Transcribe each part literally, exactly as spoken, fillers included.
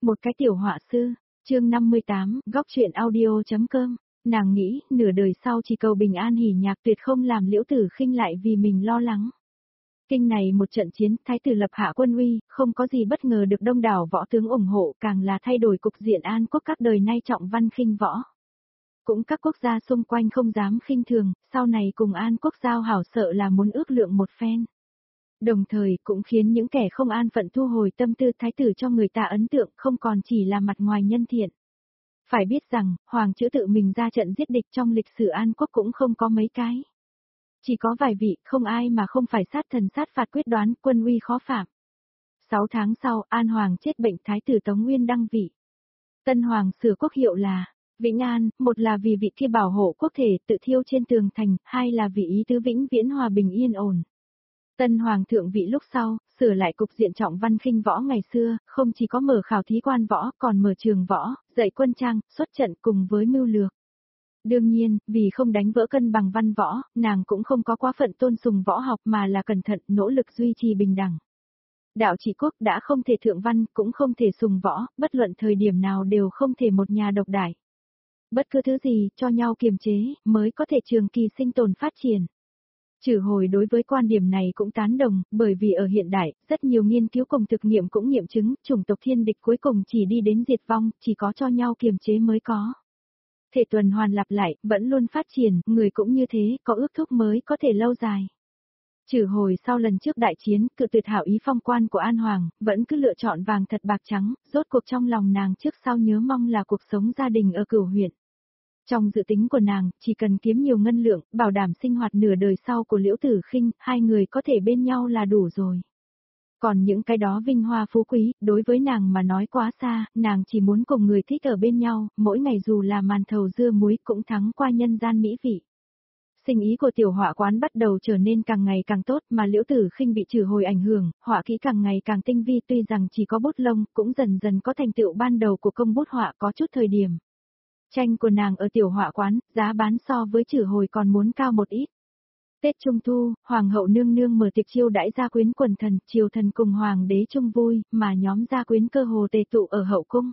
Một cái tiểu họa sư, chương năm mươi tám, góc truyện audio.com, nàng nghĩ, nửa đời sau chỉ cầu bình an hỉ nhạc tuyệt không làm Liễu Tử Khinh lại vì mình lo lắng. Kinh này một trận chiến, thái tử lập hạ quân uy, không có gì bất ngờ được đông đảo võ tướng ủng hộ, càng là thay đổi cục diện an quốc các đời nay trọng văn khinh võ. Cũng các quốc gia xung quanh không dám khinh thường, sau này cùng an quốc giao hảo sợ là muốn ước lượng một phen. Đồng thời cũng khiến những kẻ không an phận thu hồi tâm tư thái tử cho người ta ấn tượng không còn chỉ là mặt ngoài nhân thiện. Phải biết rằng, hoàng chữ tự mình ra trận giết địch trong lịch sử an quốc cũng không có mấy cái. Chỉ có vài vị, không ai mà không phải sát thần sát phạt quyết đoán, quân uy khó phạm. Sáu tháng sau, An Hoàng chết bệnh, thái tử Tống Nguyên đăng vị. Tân Hoàng sửa quốc hiệu là Vĩnh An, một là vì vị kia bảo hộ quốc thể tự thiêu trên tường thành, hai là vì ý tứ vĩnh viễn hòa bình yên ổn. Tân Hoàng thượng vị lúc sau, sửa lại cục diện trọng văn khinh võ ngày xưa, không chỉ có mở khảo thí quan võ, còn mở trường võ, dạy quân trang, xuất trận cùng với mưu lược. Đương nhiên, vì không đánh vỡ cân bằng văn võ, nàng cũng không có quá phận tôn sùng võ học mà là cẩn thận, nỗ lực duy trì bình đẳng. Đạo trị quốc đã không thể thượng văn, cũng không thể sùng võ, bất luận thời điểm nào đều không thể một nhà độc đại. Bất cứ thứ gì, cho nhau kiềm chế, mới có thể trường kỳ sinh tồn phát triển. Trừ Hồi đối với quan điểm này cũng tán đồng, bởi vì ở hiện đại, rất nhiều nghiên cứu cùng thực nghiệm cũng nghiệm chứng, chủng tộc thiên địch cuối cùng chỉ đi đến diệt vong, chỉ có cho nhau kiềm chế mới có. Thể tuần hoàn lặp lại, vẫn luôn phát triển, người cũng như thế, có ước thúc mới có thể lâu dài. Trừ Hồi sau lần trước đại chiến, cự tuyệt hảo ý phong quan của An Hoàng, vẫn cứ lựa chọn vàng thật bạc trắng, rốt cuộc trong lòng nàng trước sau nhớ mong là cuộc sống gia đình ở Cửu huyện. Trong dự tính của nàng, chỉ cần kiếm nhiều ngân lượng, bảo đảm sinh hoạt nửa đời sau của Liễu Tử Khinh, hai người có thể bên nhau là đủ rồi. Còn những cái đó vinh hoa phú quý, đối với nàng mà nói quá xa, nàng chỉ muốn cùng người thích ở bên nhau, mỗi ngày dù là màn thầu dưa muối cũng thắng qua nhân gian mỹ vị. Sinh ý của tiểu họa quán bắt đầu trở nên càng ngày càng tốt mà Liễu Tử Khinh bị Trừ Hồi ảnh hưởng, họa kỹ càng ngày càng tinh vi tuy rằng chỉ có bút lông, cũng dần dần có thành tựu ban đầu của công bút họa có chút thời điểm. Tranh của nàng ở tiểu họa quán, giá bán so với Trừ Hồi còn muốn cao một ít. Tết Trung Thu, Hoàng hậu nương nương mở tiệc chiêu đãi gia quyến quần thần, triều thần cùng Hoàng đế chung vui, mà nhóm gia quyến cơ hồ tề tụ ở hậu cung.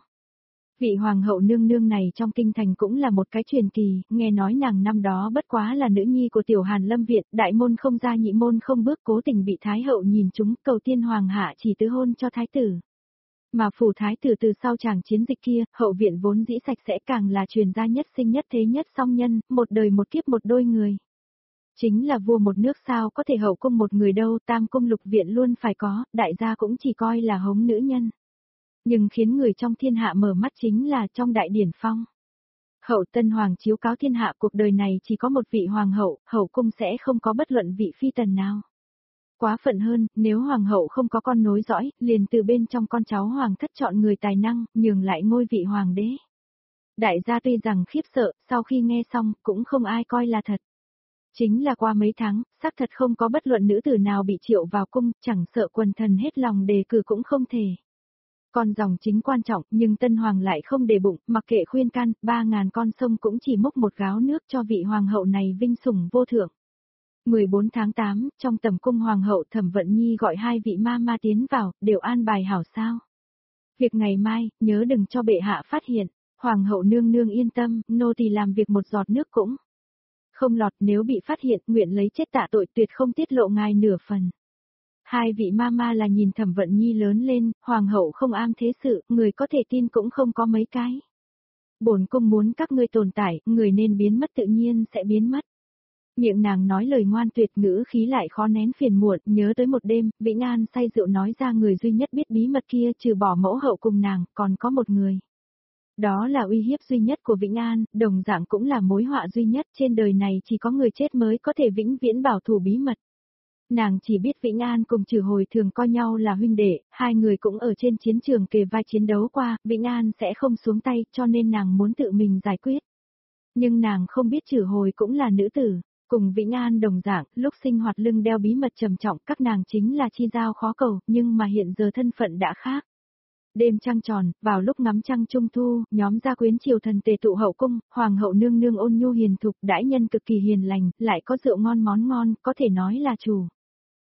Vị Hoàng hậu nương nương này trong kinh thành cũng là một cái truyền kỳ, nghe nói nàng năm đó bất quá là nữ nhi của tiểu Hàn Lâm Viện, đại môn không ra nhị môn không bước cố tình bị Thái hậu nhìn chúng, cầu tiên Hoàng hạ chỉ tứ hôn cho Thái tử. Mà phủ Thái tử từ sau chàng chiến dịch kia, hậu viện vốn dĩ sạch sẽ càng là truyền gia nhất sinh nhất thế nhất song nhân, một đời một kiếp một đôi người. Chính là vua một nước sao có thể hậu cung một người đâu, tam cung lục viện luôn phải có, đại gia cũng chỉ coi là hống nữ nhân. Nhưng khiến người trong thiên hạ mở mắt chính là trong đại điển phong. Hậu Tân Hoàng chiếu cáo thiên hạ cuộc đời này chỉ có một vị hoàng hậu, hậu cung sẽ không có bất luận vị phi tần nào. Quá phận hơn, nếu hoàng hậu không có con nối dõi, liền từ bên trong con cháu hoàng thất chọn người tài năng, nhường lại ngôi vị hoàng đế. Đại gia tuy rằng khiếp sợ, sau khi nghe xong, cũng không ai coi là thật. Chính là qua mấy tháng, xác thật không có bất luận nữ tử nào bị triệu vào cung, chẳng sợ quần thần hết lòng đề cử cũng không thể. Con dòng chính quan trọng, nhưng Tân Hoàng lại không để bụng, mặc kệ khuyên can, ba ngàn con sông cũng chỉ múc một gáo nước cho vị hoàng hậu này vinh sủng vô thượng. mười bốn tháng tám, trong tầm cung hoàng hậu Thẩm Vận Nhi gọi hai vị ma ma tiến vào, đều an bài hảo sao. Việc ngày mai, nhớ đừng cho bệ hạ phát hiện, hoàng hậu nương nương yên tâm, nô tỳ làm việc một giọt nước cũng không lọt, nếu bị phát hiện, nguyện lấy chết tạ tội, tuyệt không tiết lộ ngài nửa phần. Hai vị ma ma là nhìn Thẩm Vận Nhi lớn lên, hoàng hậu không am thế sự, người có thể tin cũng không có mấy cái. Bổn cung muốn các ngươi tồn tại, người nên biến mất tự nhiên sẽ biến mất. Miệng nàng nói lời ngoan tuyệt, ngữ khí lại khó nén phiền muộn, nhớ tới một đêm, Vĩnh An say rượu nói ra người duy nhất biết bí mật kia trừ bỏ mẫu hậu cùng nàng, còn có một người. Đó là uy hiếp duy nhất của Vĩnh An, đồng dạng cũng là mối họa duy nhất, trên đời này chỉ có người chết mới có thể vĩnh viễn bảo thủ bí mật. Nàng chỉ biết Vĩnh An cùng Trừ Hồi thường coi nhau là huynh đệ, hai người cũng ở trên chiến trường kề vai chiến đấu qua, Vĩnh An sẽ không xuống tay, cho nên nàng muốn tự mình giải quyết. Nhưng nàng không biết Trừ Hồi cũng là nữ tử, cùng Vĩnh An đồng dạng, lúc sinh hoạt lưng đeo bí mật trầm trọng, các nàng chính là chi giao khó cầu, nhưng mà hiện giờ thân phận đã khác. Đêm trăng tròn, vào lúc ngắm trăng trung thu, nhóm gia quyến triều thần tề tụ hậu cung, hoàng hậu nương nương ôn nhu hiền thục, đãi nhân cực kỳ hiền lành, lại có rượu ngon món ngon, có thể nói là chủ.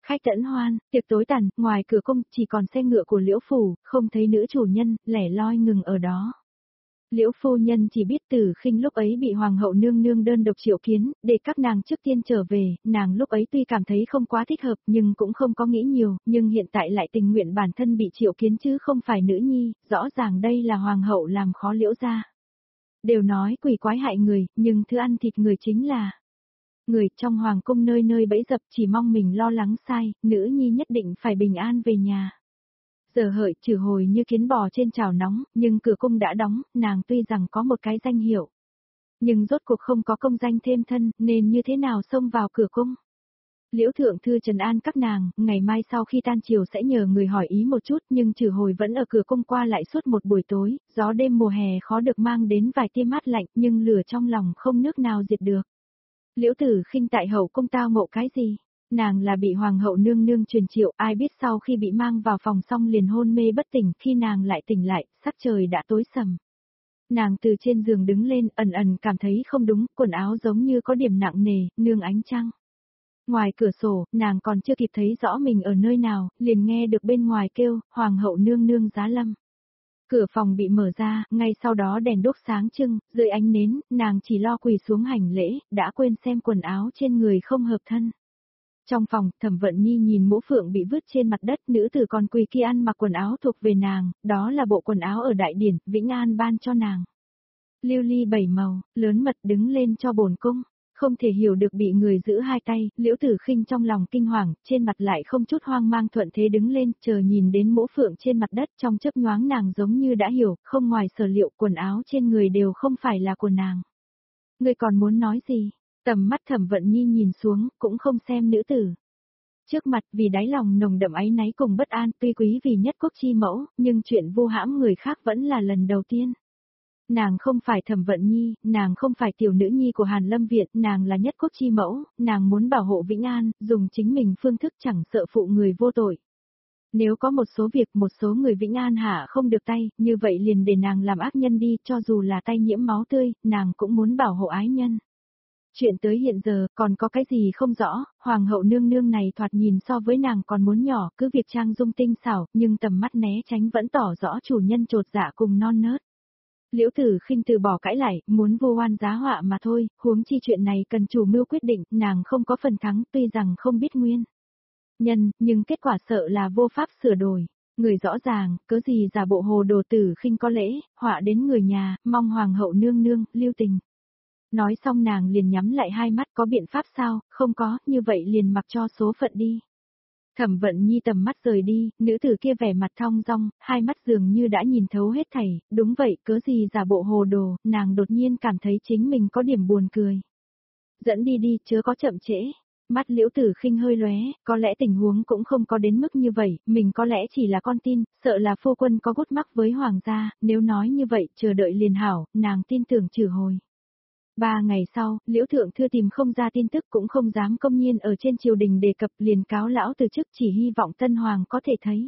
Khách tẫn hoan, tiệc tối tàn, ngoài cửa cung chỉ còn xe ngựa của Liễu phủ, không thấy nữ chủ nhân, lẻ loi ngừng ở đó. Liễu phu nhân chỉ biết Tử Khinh lúc ấy bị hoàng hậu nương nương đơn độc triệu kiến, để các nàng trước tiên trở về, nàng lúc ấy tuy cảm thấy không quá thích hợp nhưng cũng không có nghĩ nhiều, nhưng hiện tại lại tình nguyện bản thân bị triệu kiến chứ không phải nữ nhi, rõ ràng đây là hoàng hậu làm khó Liễu gia. Đều nói quỷ quái hại người, nhưng thứ ăn thịt người chính là người trong hoàng cung nơi nơi bẫy dập, chỉ mong mình lo lắng sai, nữ nhi nhất định phải bình an về nhà. Giờ hợi trừ hồi như kiến bò trên chảo nóng, nhưng cửa cung đã đóng, nàng tuy rằng có một cái danh hiệu. Nhưng rốt cuộc không có công danh thêm thân, nên như thế nào xông vào cửa cung. Liễu thượng thư trần an các nàng, ngày mai sau khi tan chiều sẽ nhờ người hỏi ý một chút, nhưng trừ hồi vẫn ở cửa cung qua lại suốt một buổi tối, gió đêm mùa hè khó được mang đến vài tia mát lạnh, nhưng lửa trong lòng không nước nào diệt được. Liễu Tử Khinh tại hậu cung tao ngộ cái gì? Nàng là bị hoàng hậu nương nương truyền triệu, ai biết sau khi bị mang vào phòng xong liền hôn mê bất tỉnh, khi nàng lại tỉnh lại, sắc trời đã tối sầm. Nàng từ trên giường đứng lên, ẩn ẩn cảm thấy không đúng, quần áo giống như có điểm nặng nề, nương ánh trăng. Ngoài cửa sổ, nàng còn chưa kịp thấy rõ mình ở nơi nào, liền nghe được bên ngoài kêu, hoàng hậu nương nương giá lâm. Cửa phòng bị mở ra, ngay sau đó đèn đốt sáng trưng, dưới ánh nến, nàng chỉ lo quỳ xuống hành lễ, đã quên xem quần áo trên người không hợp thân. Trong phòng, Thẩm Vận Nhi nhìn mũ phượng bị vứt trên mặt đất, nữ tử còn quỳ kia ăn mặc quần áo thuộc về nàng, đó là bộ quần áo ở đại điển, Vĩnh An ban cho nàng. Lưu ly bảy màu, lớn mật đứng lên cho bổn cung, không thể hiểu được bị người giữ hai tay, Liễu Tử Khinh trong lòng kinh hoàng, trên mặt lại không chút hoang mang thuận thế đứng lên, chờ nhìn đến mũ phượng trên mặt đất, trong chớp nhoáng nàng giống như đã hiểu, không ngoài sở liệu quần áo trên người đều không phải là của nàng. Ngươi còn muốn nói gì? Tầm mắt Thẩm Vận Nhi nhìn xuống, cũng không xem nữ tử. Trước mặt vì đáy lòng nồng đậm áy náy cùng bất an, tuy quý vì nhất quốc chi mẫu, nhưng chuyện vu hãm người khác vẫn là lần đầu tiên. Nàng không phải Thẩm Vận Nhi, nàng không phải tiểu nữ nhi của Hàn Lâm Việt, nàng là nhất quốc chi mẫu, nàng muốn bảo hộ Vĩnh An, dùng chính mình phương thức chẳng sợ phụ người vô tội. Nếu có một số việc một số người Vĩnh An hạ không được tay, như vậy liền để nàng làm ác nhân đi, cho dù là tay nhiễm máu tươi, nàng cũng muốn bảo hộ ái nhân. Chuyện tới hiện giờ, còn có cái gì không rõ, hoàng hậu nương nương này thoạt nhìn so với nàng còn muốn nhỏ, cứ việc trang dung tinh xảo, nhưng tầm mắt né tránh vẫn tỏ rõ chủ nhân trột dạ cùng non nớt. Liễu Tử Khinh từ bỏ cãi lại, muốn vô oan giá họa mà thôi, huống chi chuyện này cần chủ mưu quyết định, nàng không có phần thắng, tuy rằng không biết nguyên nhân, nhưng kết quả sợ là vô pháp sửa đổi. Người rõ ràng, cớ gì giả bộ hồ đồ Tử Khinh có lễ, họa đến người nhà, mong hoàng hậu nương nương, lưu tình. Nói xong nàng liền nhắm lại hai mắt, có biện pháp sao, không có, như vậy liền mặc cho số phận đi. Thẩm Vận Nhi tầm mắt rời đi, nữ tử kia vẻ mặt thong dong, hai mắt dường như đã nhìn thấu hết thảy, đúng vậy, cớ gì giả bộ hồ đồ, nàng đột nhiên cảm thấy chính mình có điểm buồn cười. Dẫn đi đi, chớ có chậm trễ. Mắt Liễu Tử Khinh hơi lóe, có lẽ tình huống cũng không có đến mức như vậy, mình có lẽ chỉ là con tin, sợ là phu quân có gút mắc với hoàng gia, nếu nói như vậy, chờ đợi liền hảo, nàng tin tưởng trừ hồi. Ba ngày sau, Liễu Thượng Thư tìm không ra tin tức cũng không dám công nhiên ở trên triều đình đề cập, liền cáo lão từ chức, chỉ hy vọng Tân Hoàng có thể thấy.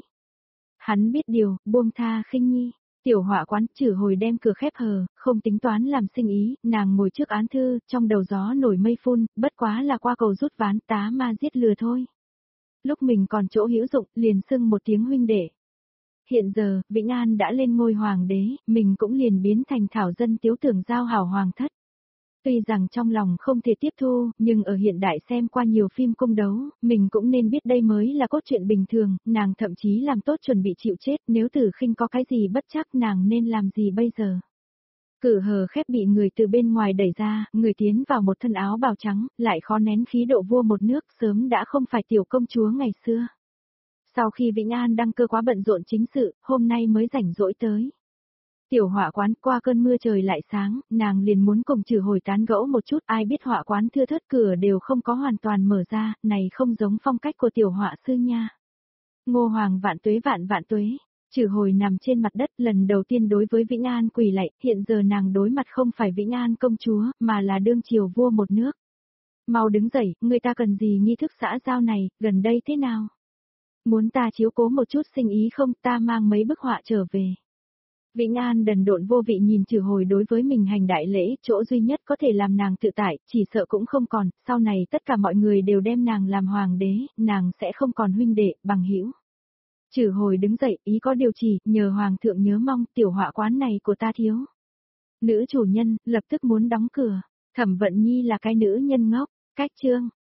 Hắn biết điều, buông tha Khinh Nhi. Tiểu Họa quán trừ hồi đem cửa khép hờ, không tính toán làm sinh ý, nàng ngồi trước án thư, trong đầu gió nổi mây phun, bất quá là qua cầu rút ván tá ma giết lừa thôi. Lúc mình còn chỗ hữu dụng, liền xưng một tiếng huynh đệ. Hiện giờ, Vĩnh An đã lên ngôi hoàng đế, mình cũng liền biến thành thảo dân tiếu tưởng giao hảo hoàng thất. Tuy rằng trong lòng không thể tiếp thu, nhưng ở hiện đại xem qua nhiều phim cung đấu, mình cũng nên biết đây mới là cốt truyện bình thường, nàng thậm chí làm tốt chuẩn bị chịu chết, nếu Tử Khinh có cái gì bất chắc nàng nên làm gì bây giờ. Cửa hờ khép bị người từ bên ngoài đẩy ra, người tiến vào một thân áo bào trắng, lại khó nén khí độ vua một nước, sớm đã không phải tiểu công chúa ngày xưa. Sau khi Vĩnh An đăng cơ quá bận rộn chính sự, hôm nay mới rảnh rỗi tới. Tiểu Họa quán qua cơn mưa trời lại sáng, nàng liền muốn cùng trừ hồi tán gẫu một chút, ai biết Họa quán thưa thớt cửa đều không có hoàn toàn mở ra, này không giống phong cách của tiểu họa sư nha. Ngô Hoàng vạn tuế vạn vạn tuế, trừ hồi nằm trên mặt đất lần đầu tiên đối với Vĩnh An quỳ lạy, hiện giờ nàng đối mặt không phải Vĩnh An công chúa, mà là đương triều vua một nước. Mau đứng dậy, người ta cần gì nghi thức xã giao này, gần đây thế nào? Muốn ta chiếu cố một chút sinh ý không, ta mang mấy bức họa trở về. Vĩnh An đần độn vô vị nhìn Trừ Hồi đối với mình hành đại lễ, chỗ duy nhất có thể làm nàng tự tại, chỉ sợ cũng không còn, sau này tất cả mọi người đều đem nàng làm hoàng đế, nàng sẽ không còn huynh đệ, bằng hữu. Trừ Hồi đứng dậy, ý có điều chỉ, nhờ hoàng thượng nhớ mong tiểu họa quán này của ta thiếu. Nữ chủ nhân, lập tức muốn đóng cửa, Thẩm Vận Nhi là cái nữ nhân ngốc, cách chương.